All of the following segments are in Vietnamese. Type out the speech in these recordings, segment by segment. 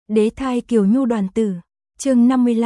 Đế thai Kiều Nhu đoàn tử, chương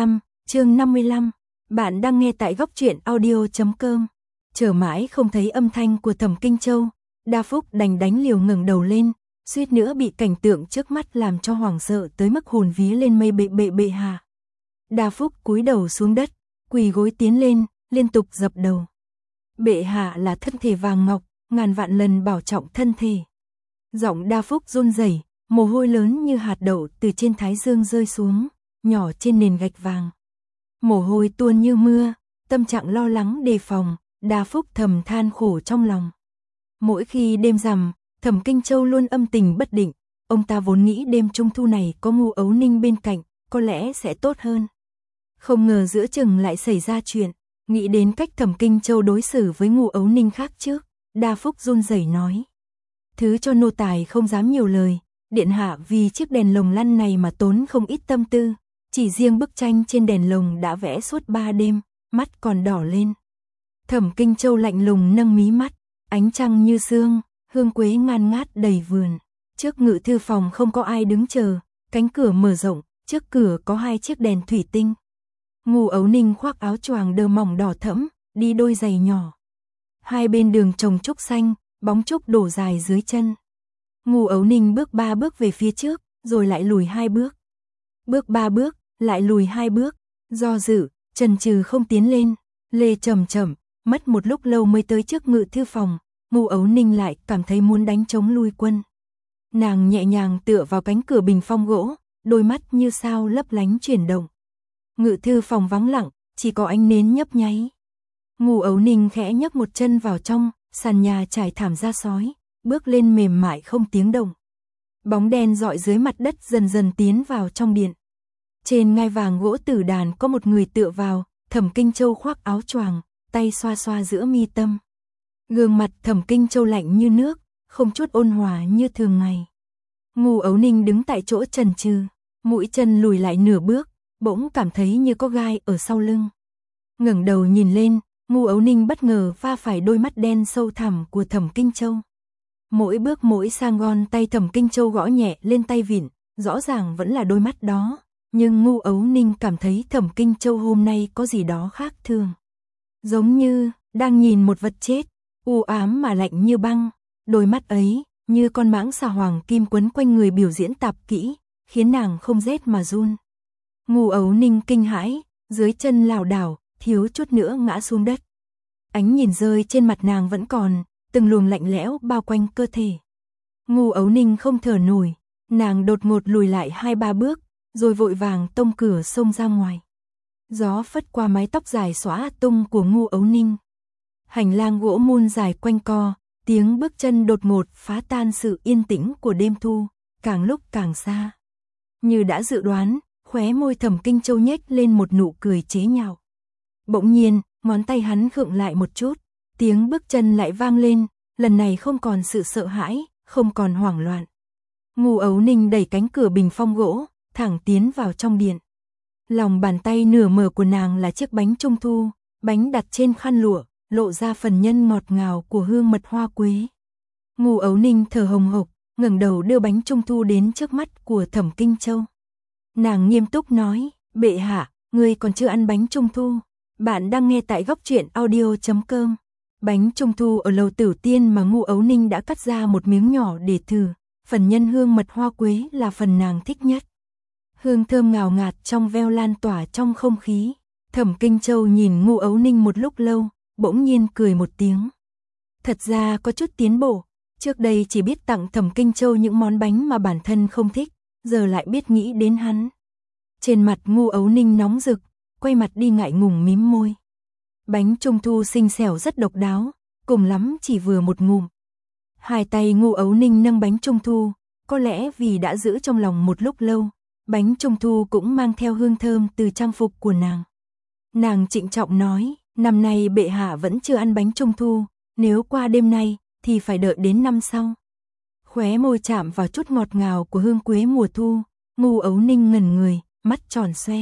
55, bạn đang nghe tại góc truyện audio.com. Chờ mãi không thấy âm thanh của Thẩm Kinh Châu, Đa Phúc đành đánh liều ngẩng đầu lên, suýt nữa bị cảnh tượng trước mắt làm cho hoảng sợ tới mức hồn vía lên mây. Bệ hạ. Đa Phúc cúi đầu xuống đất, quỳ gối tiến lên, liên tục dập đầu. Bệ hạ là thân thể vàng ngọc, ngàn vạn lần bảo trọng thân thể. Giọng Đa Phúc run rẩy, mồ hôi lớn như hạt đậu từ trên thái dương rơi xuống, nhỏ trên nền gạch vàng. Mồ hôi tuôn như mưa, tâm trạng lo lắng đề phòng, Đa Phúc thầm than khổ trong lòng. Mỗi khi đêm rằm, Thẩm Kinh Châu luôn âm tình bất định, ông ta vốn nghĩ đêm trung thu này có Ngưu Ấu Ninh bên cạnh, có lẽ sẽ tốt hơn. Không ngờ giữa chừng lại xảy ra chuyện, nghĩ đến cách Thẩm Kinh Châu đối xử với Ngưu Ấu Ninh khác trước, Đa Phúc run rẩy nói. Thứ cho nô tài không dám nhiều lời, điện hạ vì chiếc đèn lồng lăn này mà tốn không ít tâm tư, chỉ riêng bức tranh trên đèn lồng đã vẽ suốt 3 đêm, mắt còn đỏ lên. Thẩm Kinh Châu lạnh lùng nâng mí mắt, ánh trăng như sương, hương quế ngan ngát đầy vườn. Trước ngự thư phòng không có ai đứng chờ, cánh cửa mở rộng, trước cửa có 2 chiếc đèn thủy tinh. Ngưu Ấu Ninh khoác áo choàng đơ mỏng đỏ thẫm, đi đôi giày nhỏ. Hai bên đường trồng trúc xanh, bóng trúc đổ dài dưới chân. Ngưu Ấu Ninh bước 3 bước về phía trước, rồi lại lùi 2 bước. Bước 3 bước, lại lùi 2 bước, do dự, chần chừ không tiến lên, lê chậm chậm, mất một lúc lâu mới tới trước ngự thư phòng. Ngưu Ấu Ninh lại cảm thấy muốn đánh trống lui quân. Nàng nhẹ nhàng tựa vào cánh cửa bình phong gỗ, đôi mắt như sao lấp lánh chuyển động. Ngự thư phòng vắng lặng, chỉ có ánh nến nhấp nháy. Ngưu Ấu Ninh khẽ nhấc một chân vào trong, sàn nhà trải thảm da sói, bước lên mềm mại không tiếng động. Bóng đen dọi dưới mặt đất dần dần tiến vào trong điện. Trên ngai vàng gỗ tử đàn có một người tựa vào, Thẩm Kinh Châu khoác áo choàng, tay xoa xoa giữa mi tâm. Gương mặt Thẩm Kinh Châu lạnh như nước, không chút ôn hòa như thường ngày. Ngưu Ấu Ninh đứng tại chỗ chần chừ, mũi chân lùi lại nửa bước, bỗng cảm thấy như có gai ở sau lưng. Ngẩng đầu nhìn lên, Ngưu Ấu Ninh bất ngờ va phải đôi mắt đen sâu thẳm của Thẩm Kinh Châu. Mỗi bước mỗi sang gòn tay Thẩm Kinh Châu gõ nhẹ lên tay vịn, rõ ràng vẫn là đôi mắt đó, nhưng Ngưu Ấu Ninh cảm thấy Thẩm Kinh Châu hôm nay có gì đó khác thường. Giống như đang nhìn một vật chết, u ám mà lạnh như băng, đôi mắt ấy như con mãng xà hoàng kim quấn quanh người biểu diễn tạp kỹ, khiến nàng không rét mà run. Ngưu Ấu Ninh kinh hãi, dưới chân lảo đảo, thiếu chút nữa ngã xuống đất. Ánh nhìn rơi trên mặt nàng vẫn còn, từng luồng lạnh lẽo bao quanh cơ thể. Ngưu Ấu Ninh không thở nổi, nàng đột ngột lùi lại 2-3 bước, rồi vội vàng tông cửa xông ra ngoài. Gió phất qua mái tóc dài xõa tung của Ngưu Ấu Ninh. Hành lang gỗ mun dài quanh co, tiếng bước chân đột ngột phá tan sự yên tĩnh của đêm thu, càng lúc càng xa. Như đã dự đoán, khóe môi Thẩm Kinh Châu nhếch lên một nụ cười chế nhạo. Bỗng nhiên, ngón tay hắn khựng lại một chút, tiếng bước chân lại vang lên, lần này không còn sự sợ hãi, không còn hoảng loạn. Ngưu Ấu Ninh đẩy cánh cửa bình phong gỗ, thẳng tiến vào trong điện. Lòng bàn tay nửa mở của nàng là chiếc bánh trung thu, bánh đặt trên khăn lụa, lộ ra phần nhân ngọt ngào của hương mật hoa quế. Ngưu Ấu Ninh thở hồng hộc, ngẩng đầu đưa bánh trung thu đến trước mắt của Thẩm Kinh Châu. Nàng nghiêm túc nói, bệ hạ, ngươi còn chưa ăn bánh trung thu. Bạn đang nghe tại góc truyện audio.com. Bánh trung thu ở lầu Tử Tiên mà Ngưu Ấu Ninh đã cắt ra một miếng nhỏ để thử, phần nhân hương mật hoa quế là phần nàng thích nhất. Hương thơm ngào ngạt trong veo lan tỏa trong không khí. Thẩm Kinh Châu nhìn Ngưu Ấu Ninh một lúc lâu, bỗng nhiên cười một tiếng. Thật ra có chút tiến bộ, trước đây chỉ biết tặng Thẩm Kinh Châu những món bánh mà bản thân không thích, giờ lại biết nghĩ đến hắn. Trên mặt Ngưu Ấu Ninh nóng rực, quay mặt đi ngại ngùng mím môi. Bánh trung thu xinh xẻo rất độc đáo, cùng lắm chỉ vừa một ngụm. Hai tay Ngưu Ấu Ninh nâng bánh trung thu, có lẽ vì đã giữ trong lòng một lúc lâu, bánh trung thu cũng mang theo hương thơm từ trang phục của nàng. Nàng trịnh trọng nói, năm nay bệ hạ vẫn chưa ăn bánh trung thu, nếu qua đêm nay thì phải đợi đến năm sau. Khóe môi chạm vào chút ngọt ngào của hương quế mùa thu, Ngưu Ấu Ninh ngẩn người, mắt tròn xoe.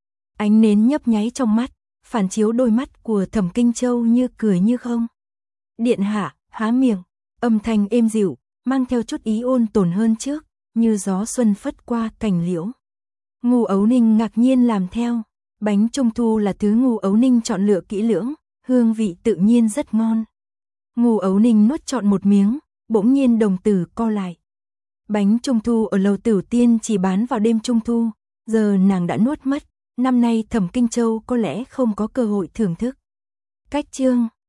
Ánh nến nhấp nháy trong mắt, phản chiếu đôi mắt của Thẩm Kinh Châu như cười như không. Điện hạ, há miệng, âm thanh êm dịu, mang theo chút ý ôn tồn hơn trước, như gió xuân phất qua cành liễu. Ngô Ấu Ninh ngạc nhiên làm theo. Bánh trung thu là thứ Ngô Ấu Ninh chọn lựa kỹ lưỡng, hương vị tự nhiên rất ngon. Ngô Ấu Ninh nuốt trọn một miếng, bỗng nhiên đồng tử co lại. Bánh trung thu ở lầu Tử Tiên chỉ bán vào đêm trung thu, giờ nàng đã nuốt mất, năm nay Thẩm Kinh Châu có lẽ không có cơ hội thưởng thức. Cách chương